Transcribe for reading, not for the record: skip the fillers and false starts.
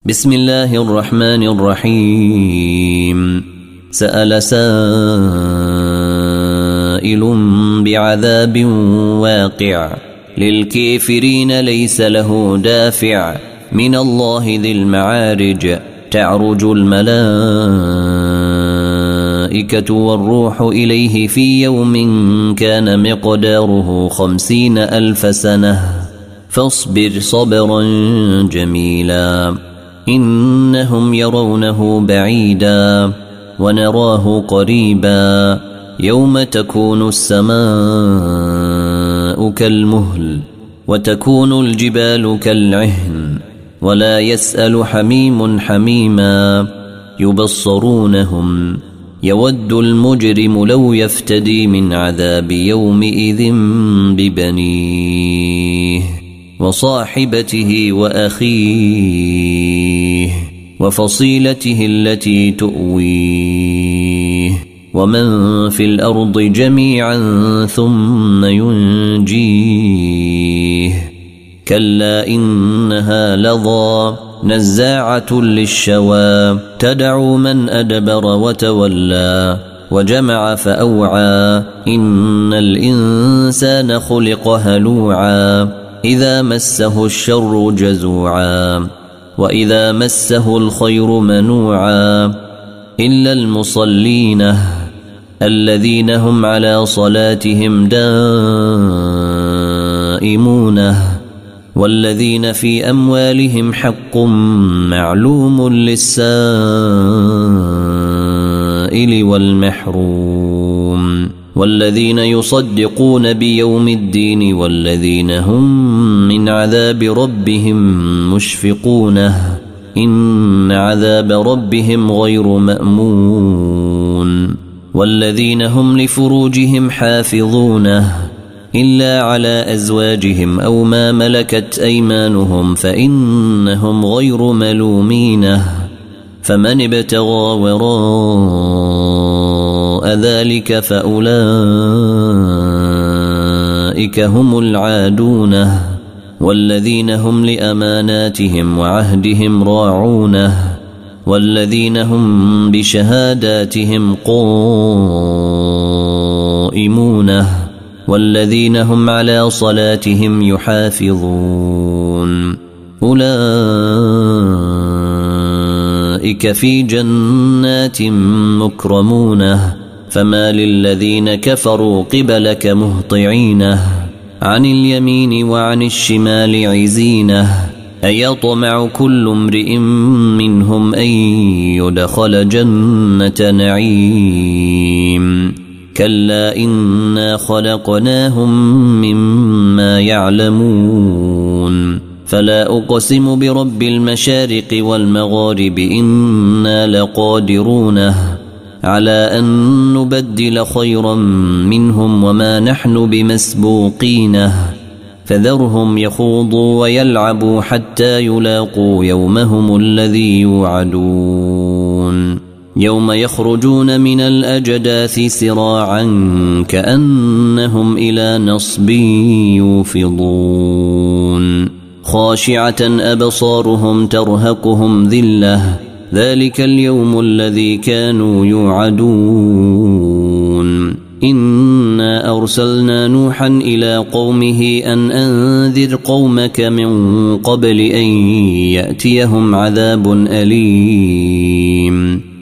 بسم الله الرحمن الرحيم. سأل سائل بعذاب واقع للكافرين ليس له دافع من الله ذي المعارج تعرج الملائكة والروح إليه في يوم كان مقداره 50,000 سنة فاصبر صبرا جميلا إنهم يرونه بعيدا ونراه قريبا يوم تكون السماء كالمهل وتكون الجبال كالعهن ولا يسأل حميم حميما يبصرونهم يود المجرم لو يفتدي من عذاب يومئذ ببنيه وصاحبته وأخيه وفصيلته التي تؤويه ومن في الأرض جميعا ثم ينجيه كلا إنها لظى نزاعة للشوى تدعو من أدبر وتولى وجمع فأوعى إن الإنسان خلق هلوعا إذا مسه الشر جزوعا وإذا مسه الخير منوعا إلا المصلين الذين هم على صلاتهم دائمون والذين في أموالهم حق معلوم للسائل والمحروم والذين يصدقون بيوم الدين والذين هم من عذاب ربهم مشفقون إن عذاب ربهم غير مأمون والذين هم لفروجهم حافظون إلا على أزواجهم أو ما ملكت أيمانهم فإنهم غير ملومين فمن ابتغى وراء ذلك فأولئك هم العادون والذين هم لأماناتهم وعهدهم راعون والذين هم بشهاداتهم قائمون والذين هم على صلاتهم يحافظون أولئك في جنات مكرمون فما للذين كفروا قبلك مهطعين عن اليمين وعن الشمال عزين أيطمع كل امرئ منهم أن يدخل جنة نعيم كلا إنا خلقناهم مما يعلمون فلا أقسم برب المشارق والمغارب إنا لقادرون على أن نبدل خيرا منهم وما نحن بمسبوقين فذرهم يخوضوا ويلعبوا حتى يلاقوا يومهم الذي يوعدون يوم يخرجون من الأجداث سراعا كأنهم إلى نصب يوفضون خاشعة أبصارهم ترهقهم ذلة ذلك اليوم الذي كانوا يوعدون إنا أرسلنا نوحا إلى قومه أن أنذر قومك من قبل أن يأتيهم عذاب أليم